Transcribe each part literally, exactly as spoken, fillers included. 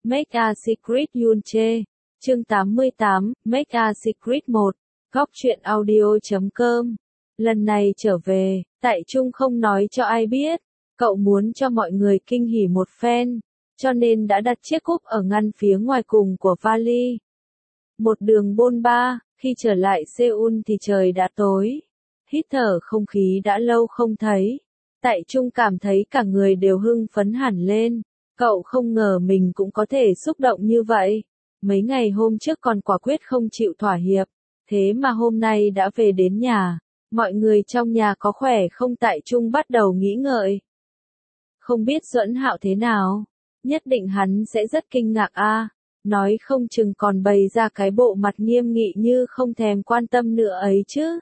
Make a Secret Yunche. Chương tám mươi tám, Make a Secret một. Góc truyện audio chấm com. Lần này trở về, Tại Trung không nói cho ai biết. Cậu muốn cho mọi người kinh hỉ một phen, cho nên đã đặt chiếc cúp ở ngăn phía ngoài cùng của vali. Một đường bôn ba, khi trở lại Seoul thì trời đã tối. Hít thở không khí đã lâu không thấy. Tại Trung cảm thấy cả người đều hưng phấn hẳn lên. Cậu không ngờ mình cũng có thể xúc động như vậy. Mấy ngày hôm trước còn quả quyết không chịu thỏa hiệp. Thế mà hôm nay đã về đến nhà. Mọi người trong nhà có khỏe không? Tại Trung bắt đầu nghĩ ngợi. Không biết Duẫn Hạo thế nào? Nhất định hắn sẽ rất kinh ngạc a. Nói không chừng còn bày ra cái bộ mặt nghiêm nghị như không thèm quan tâm nữa ấy chứ.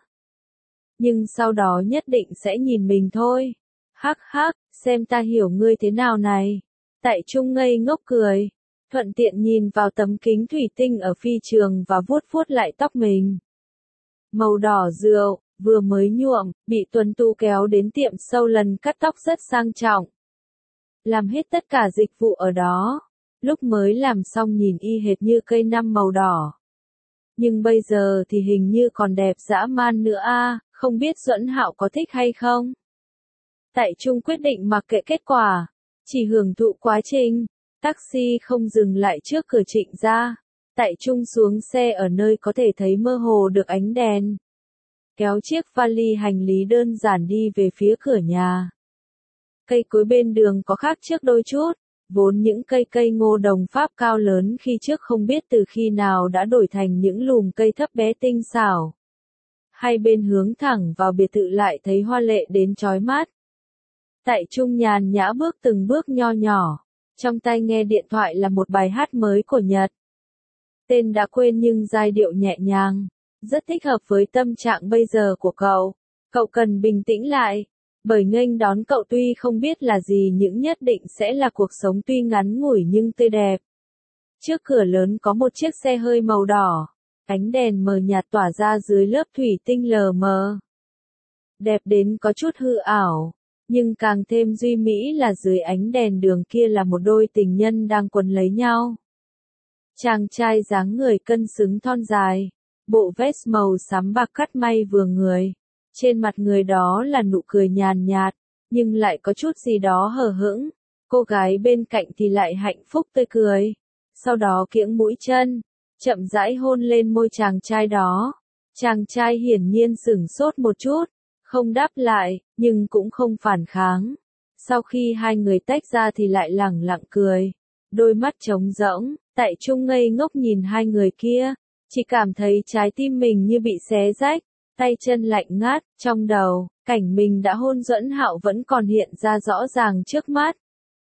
Nhưng sau đó nhất định sẽ nhìn mình thôi. Hắc hắc, xem ta hiểu ngươi thế nào này. Tại Trung ngây ngốc cười. Thuận tiện nhìn vào tấm kính thủy tinh ở phi trường và vuốt vuốt lại tóc mình. Màu đỏ rượu, vừa mới nhuộm, bị Tuấn Tu kéo đến tiệm sâu lần cắt tóc rất sang trọng. Làm hết tất cả dịch vụ ở đó. Lúc mới làm xong nhìn y hệt như cây năm màu đỏ. Nhưng bây giờ thì hình như còn đẹp dã man nữa a, không biết Duẫn Hạo có thích hay không? Tại Trung quyết định mặc kệ kết quả, chỉ hưởng thụ quá trình. Taxi không dừng lại trước cửa Trịnh gia. Tại Trung xuống xe ở nơi có thể thấy mơ hồ được ánh đèn. Kéo chiếc vali hành lý đơn giản đi về phía cửa nhà. Cây cối bên đường có khác trước đôi chút. Vốn những cây cây ngô đồng Pháp cao lớn khi trước không biết từ khi nào đã đổi thành những lùm cây thấp bé tinh xảo. Hai bên hướng thẳng vào biệt thự lại thấy hoa lệ đến chói mắt. Tại Trung nhàn nhã bước từng bước nho nhỏ. Trong tay nghe điện thoại là một bài hát mới của Nhật. Tên đã quên nhưng giai điệu nhẹ nhàng. Rất thích hợp với tâm trạng bây giờ của cậu. Cậu cần bình tĩnh lại. Bởi nghênh đón cậu tuy không biết là gì nhưng nhất định sẽ là cuộc sống tuy ngắn ngủi nhưng tươi đẹp. Trước cửa lớn có một chiếc xe hơi màu đỏ. Ánh đèn mờ nhạt tỏa ra dưới lớp thủy tinh lờ mờ. Đẹp đến có chút hư ảo. Nhưng càng thêm duy mỹ là dưới ánh đèn đường kia là một đôi tình nhân đang quấn lấy nhau. Chàng trai dáng người cân xứng thon dài. Bộ vest màu xám bạc cắt may vừa người. Trên mặt người đó là nụ cười nhàn nhạt, nhưng lại có chút gì đó hờ hững. Cô gái bên cạnh thì lại hạnh phúc tươi cười. Sau đó kiễng mũi chân, chậm rãi hôn lên môi chàng trai đó. Chàng trai hiển nhiên sửng sốt một chút, không đáp lại, nhưng cũng không phản kháng. Sau khi hai người tách ra thì lại lẳng lặng cười. Đôi mắt trống rỗng, Tại Trung ngây ngốc nhìn hai người kia. Chỉ cảm thấy trái tim mình như bị xé rách. Tay chân lạnh ngắt, trong đầu, cảnh mình đã hôn Duẫn Hạo vẫn còn hiện ra rõ ràng trước mắt.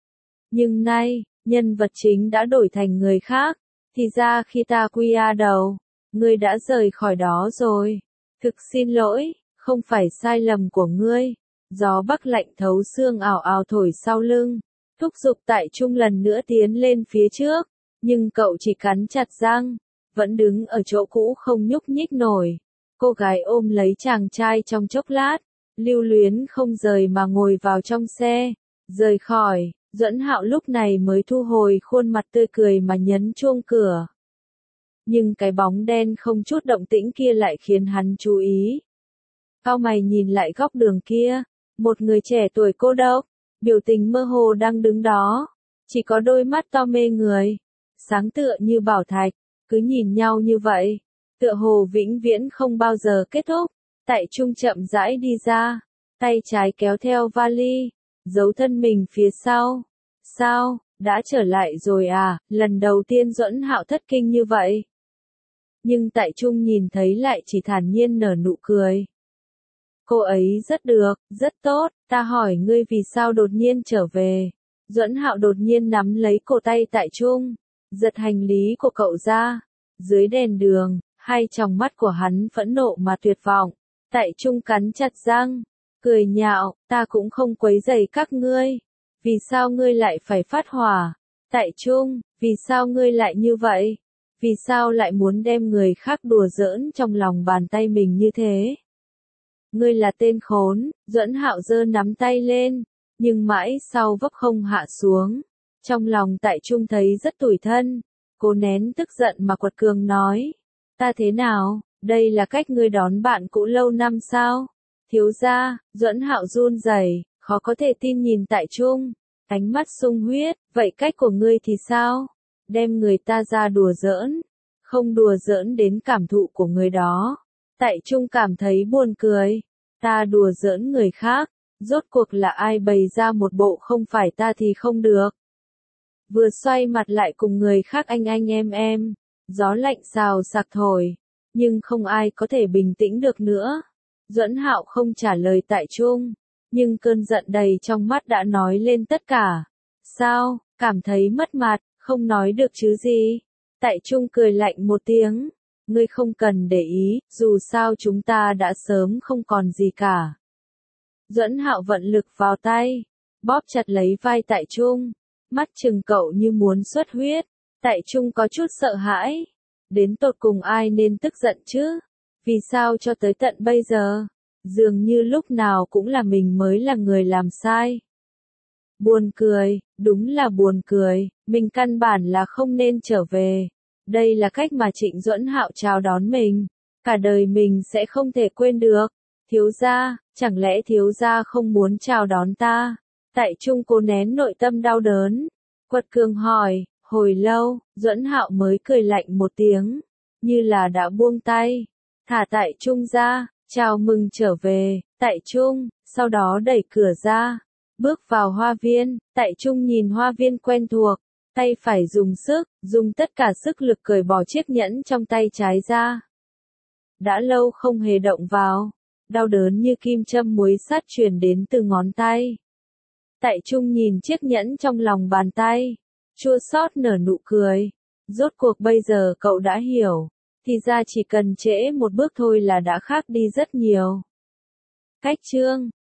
Nhưng nay, nhân vật chính đã đổi thành người khác, thì ra khi ta quy a đầu, ngươi đã rời khỏi đó rồi. Thực xin lỗi, không phải sai lầm của ngươi. Gió bắc lạnh thấu xương ảo ảo thổi sau lưng, thúc giục Tại Trung lần nữa tiến lên phía trước, nhưng cậu chỉ cắn chặt răng, vẫn đứng ở chỗ cũ không nhúc nhích nổi. Cô gái ôm lấy chàng trai trong chốc lát, lưu luyến không rời mà ngồi vào trong xe, rời khỏi. Duẫn Hạo lúc này mới thu hồi khuôn mặt tươi cười mà nhấn chuông cửa. Nhưng cái bóng đen không chút động tĩnh kia lại khiến hắn chú ý. Cau mày nhìn lại góc đường kia, một người trẻ tuổi cô độc, biểu tình mơ hồ đang đứng đó, chỉ có đôi mắt to mê người, sáng tựa như bảo thạch, cứ nhìn nhau như vậy. Tựa hồ vĩnh viễn không bao giờ kết thúc. Tại Trung chậm rãi đi ra, tay trái kéo theo vali, giấu thân mình phía sau. Sao, đã trở lại rồi à? Lần đầu tiên Duẫn Hạo thất kinh như vậy. Nhưng Tại Trung nhìn thấy lại chỉ thản nhiên nở nụ cười. Cô ấy rất được, rất tốt, ta hỏi ngươi vì sao đột nhiên trở về. Duẫn Hạo đột nhiên nắm lấy cổ tay Tại Trung, giật hành lý của cậu ra. Dưới đèn đường, hai tròng mắt của hắn phẫn nộ mà tuyệt vọng. Tại Trung cắn chặt răng, cười nhạo, ta cũng không quấy rầy các ngươi. Vì sao ngươi lại phải phát hỏa? Tại Trung, vì sao ngươi lại như vậy? Vì sao lại muốn đem người khác đùa giỡn trong lòng bàn tay mình như thế? Ngươi là tên khốn. Duẫn Hạo giơ nắm tay lên, nhưng mãi sau vấp không hạ xuống. Trong lòng Tại Trung thấy rất tủi thân, cố nén tức giận mà quật cường nói. Ta thế nào, đây là cách ngươi đón bạn cũ lâu năm sao? Thiếu gia, Duẫn Hạo run rẩy, khó có thể tin nhìn Tại Trung, ánh mắt sung huyết, vậy cách của ngươi thì sao? Đem người ta ra đùa giỡn, không đùa giỡn đến cảm thụ của người đó. Tại Trung cảm thấy buồn cười, ta đùa giỡn người khác, rốt cuộc là ai bày ra một bộ không phải ta thì không được. Vừa xoay mặt lại cùng người khác anh anh em em, gió lạnh xào xạc thổi, nhưng không ai có thể bình tĩnh được nữa. Duẫn Hạo không trả lời Tại Trung, nhưng cơn giận đầy trong mắt đã nói lên tất cả. Sao, cảm thấy mất mặt, không nói được chứ gì? Tại Trung cười lạnh một tiếng, ngươi không cần để ý, dù sao chúng ta đã sớm không còn gì cả. Duẫn Hạo vận lực vào tay, bóp chặt lấy vai Tại Trung, mắt trừng cậu như muốn xuất huyết. Tại Trung có chút sợ hãi, đến tột cùng ai nên tức giận chứ? Vì sao cho tới tận bây giờ, dường như lúc nào cũng là mình mới là người làm sai. Buồn cười, đúng là buồn cười, mình căn bản là không nên trở về. Đây là cách mà Trịnh Duẫn Hạo chào đón mình, cả đời mình sẽ không thể quên được. Thiếu gia, chẳng lẽ thiếu gia không muốn chào đón ta? Tại Trung cố nén nội tâm đau đớn, quật cường hỏi. Hồi lâu, Duẫn Hạo mới cười lạnh một tiếng, như là đã buông tay, thả Tại Trung ra, chào mừng trở về. Tại Trung, sau đó đẩy cửa ra, bước vào hoa viên. Tại Trung nhìn hoa viên quen thuộc, tay phải dùng sức, dùng tất cả sức lực cởi bỏ chiếc nhẫn trong tay trái ra. Đã lâu không hề động vào, đau đớn như kim châm muối sắt truyền đến từ ngón tay. Tại Trung nhìn chiếc nhẫn trong lòng bàn tay, chua xót nở nụ cười. Rốt cuộc bây giờ cậu đã hiểu, thì ra chỉ cần trễ một bước thôi là đã khác đi rất nhiều. Cách chương